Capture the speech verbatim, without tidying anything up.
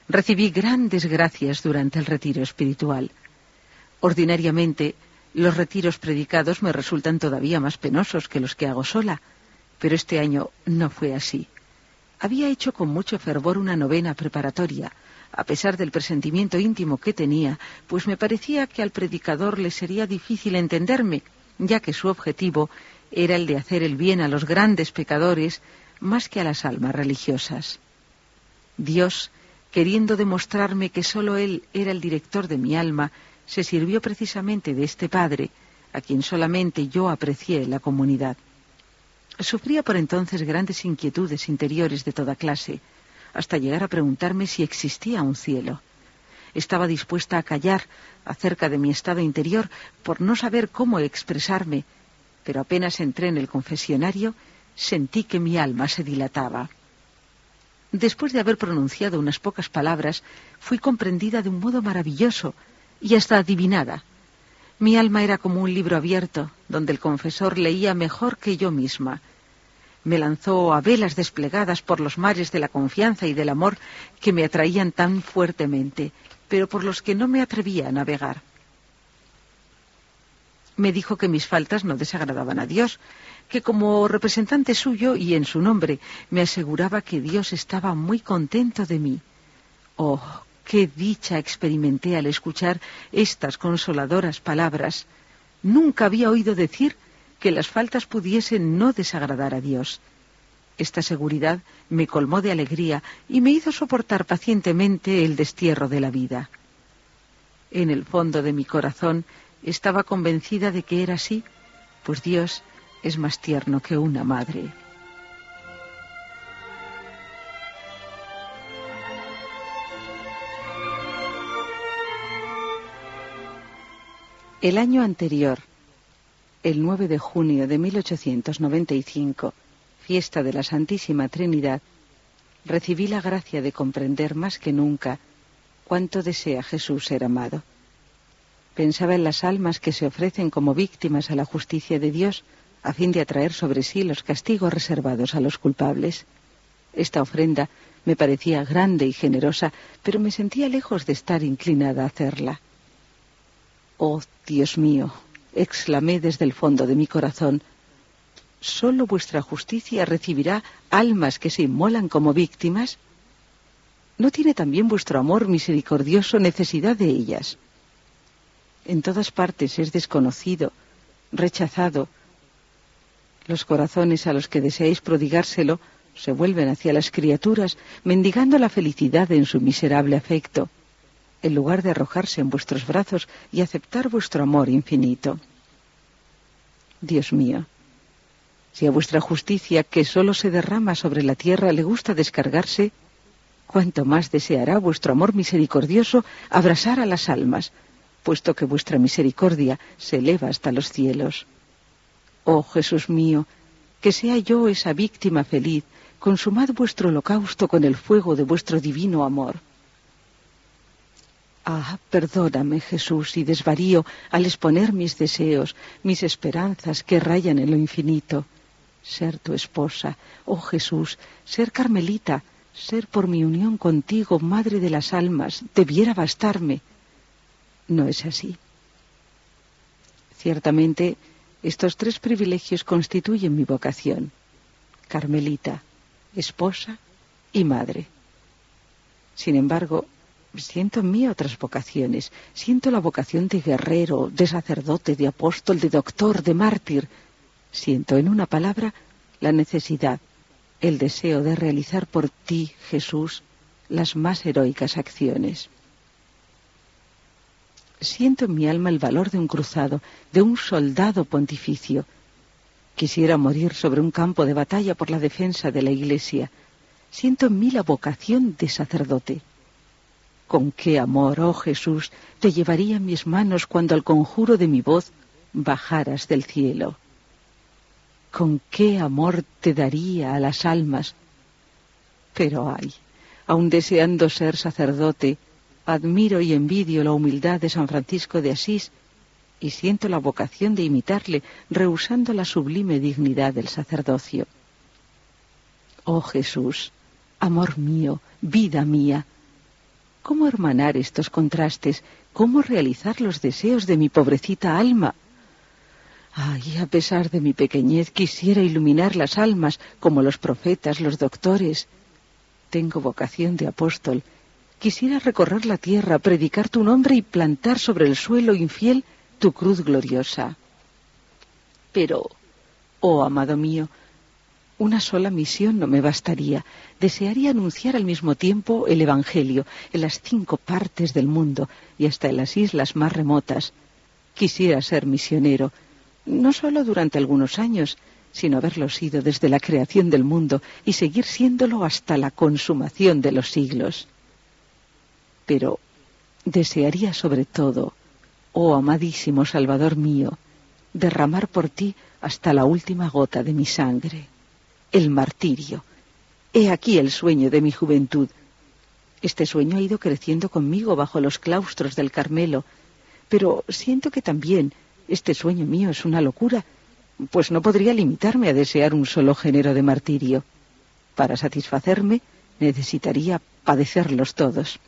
Recibí grandes gracias durante el retiro espiritual. Ordinariamente, los retiros predicados me resultan todavía más penosos que los que hago sola, pero este año no fue así. Había hecho con mucho fervor una novena preparatoria, a pesar del presentimiento íntimo que tenía, pues me parecía que al predicador le sería difícil entenderme, ya que su objetivo era el de hacer el bien a los grandes pecadores más que a las almas religiosas. Dios, queriendo demostrarme que sólo Él era el director de mi alma, se sirvió precisamente de este padre, a quien solamente yo aprecié en la comunidad. Sufría por entonces grandes inquietudes interiores de toda clase, hasta llegar a preguntarme si existía un cielo. Estaba dispuesta a callar acerca de mi estado interior por no saber cómo expresarme, pero apenas entré en el confesionario, sentí que mi alma se dilataba. Después de haber pronunciado unas pocas palabras, fui comprendida de un modo maravilloso y hasta adivinada. Mi alma era como un libro abierto, donde el confesor leía mejor que yo misma. Me lanzó a velas desplegadas por los mares de la confianza y del amor que me atraían tan fuertemente, pero por los que no me atrevía a navegar. Me dijo que mis faltas no desagradaban a Dios, que como representante suyo y en su nombre me aseguraba que Dios estaba muy contento de mí. ¡Oh, qué dicha experimenté al escuchar estas consoladoras palabras! Nunca había oído decir que las faltas pudiesen no desagradar a Dios. Esta seguridad me colmó de alegría y me hizo soportar pacientemente el destierro de la vida. En el fondo de mi corazón estaba convencida de que era así, pues Dios es más tierno que una madre. El año anterior, el nueve de junio de mil ochocientos noventa y cinco, fiesta de la Santísima Trinidad, recibí la gracia de comprender más que nunca cuánto desea Jesús ser amado. Pensaba en las almas que se ofrecen como víctimas a la justicia de Dios, a fin de atraer sobre sí los castigos reservados a los culpables. Esta ofrenda me parecía grande y generosa, pero me sentía lejos de estar inclinada a hacerla. «Oh, Dios mío», exclamé desde el fondo de mi corazón, ¿sólo vuestra justicia recibirá almas que se inmolan como víctimas? ¿No tiene también vuestro amor misericordioso necesidad de ellas? En todas partes es desconocido, rechazado. Los corazones a los que deseáis prodigárselo se vuelven hacia las criaturas, mendigando la felicidad en su miserable afecto, en lugar de arrojarse en vuestros brazos y aceptar vuestro amor infinito. Dios mío, si a vuestra justicia, que sólo se derrama sobre la tierra, le gusta descargarse, cuánto más deseará vuestro amor misericordioso abrasar a las almas, puesto que vuestra misericordia se eleva hasta los cielos. Oh Jesús mío, que sea yo esa víctima feliz, consumad vuestro holocausto con el fuego de vuestro divino amor. Ah, perdóname, Jesús, si desvarío al exponer mis deseos, mis esperanzas que rayan en lo infinito. Ser tu esposa, oh Jesús, ser carmelita, ser por mi unión contigo, madre de las almas, debiera bastarme. No es así. Ciertamente, estos tres privilegios constituyen mi vocación: carmelita, esposa y madre. Sin embargo, siento en mí otras vocaciones. Siento la vocación de guerrero, de sacerdote, de apóstol, de doctor, de mártir. Siento, en una palabra, la necesidad, el deseo de realizar por ti, Jesús, las más heroicas acciones. Siento en mi alma el valor de un cruzado, de un soldado pontificio. Quisiera morir sobre un campo de batalla por la defensa de la Iglesia. Siento en mí la vocación de sacerdote. Con qué amor, oh Jesús, te llevaría en mis manos cuando al conjuro de mi voz bajaras del cielo. Con qué amor te daría a las almas. Pero ay, aun deseando ser sacerdote, admiro y envidio la humildad de San Francisco de Asís y siento la vocación de imitarle, rehusando la sublime dignidad del sacerdocio. Oh Jesús, amor mío, vida mía, ¿Cómo hermanar estos contrastes? ¿Cómo realizar los deseos de mi pobrecita alma? Ay, a pesar de mi pequeñez, quisiera iluminar las almas como los profetas, los doctores. Tengo vocación de apóstol. Quisiera recorrer la tierra, predicar tu nombre y plantar sobre el suelo infiel tu cruz gloriosa. Pero, oh amado mío, una sola misión no me bastaría. Desearía anunciar al mismo tiempo el Evangelio en las cinco partes del mundo y hasta en las islas más remotas. Quisiera ser misionero, no solo durante algunos años, sino haberlo sido desde la creación del mundo y seguir siéndolo hasta la consumación de los siglos. Pero desearía sobre todo, oh amadísimo Salvador mío, derramar por ti hasta la última gota de mi sangre. El martirio. He aquí el sueño de mi juventud. Este sueño ha ido creciendo conmigo bajo los claustros del Carmelo, pero siento que también este sueño mío es una locura, pues no podría limitarme a desear un solo género de martirio. Para satisfacerme necesitaría padecerlos todos.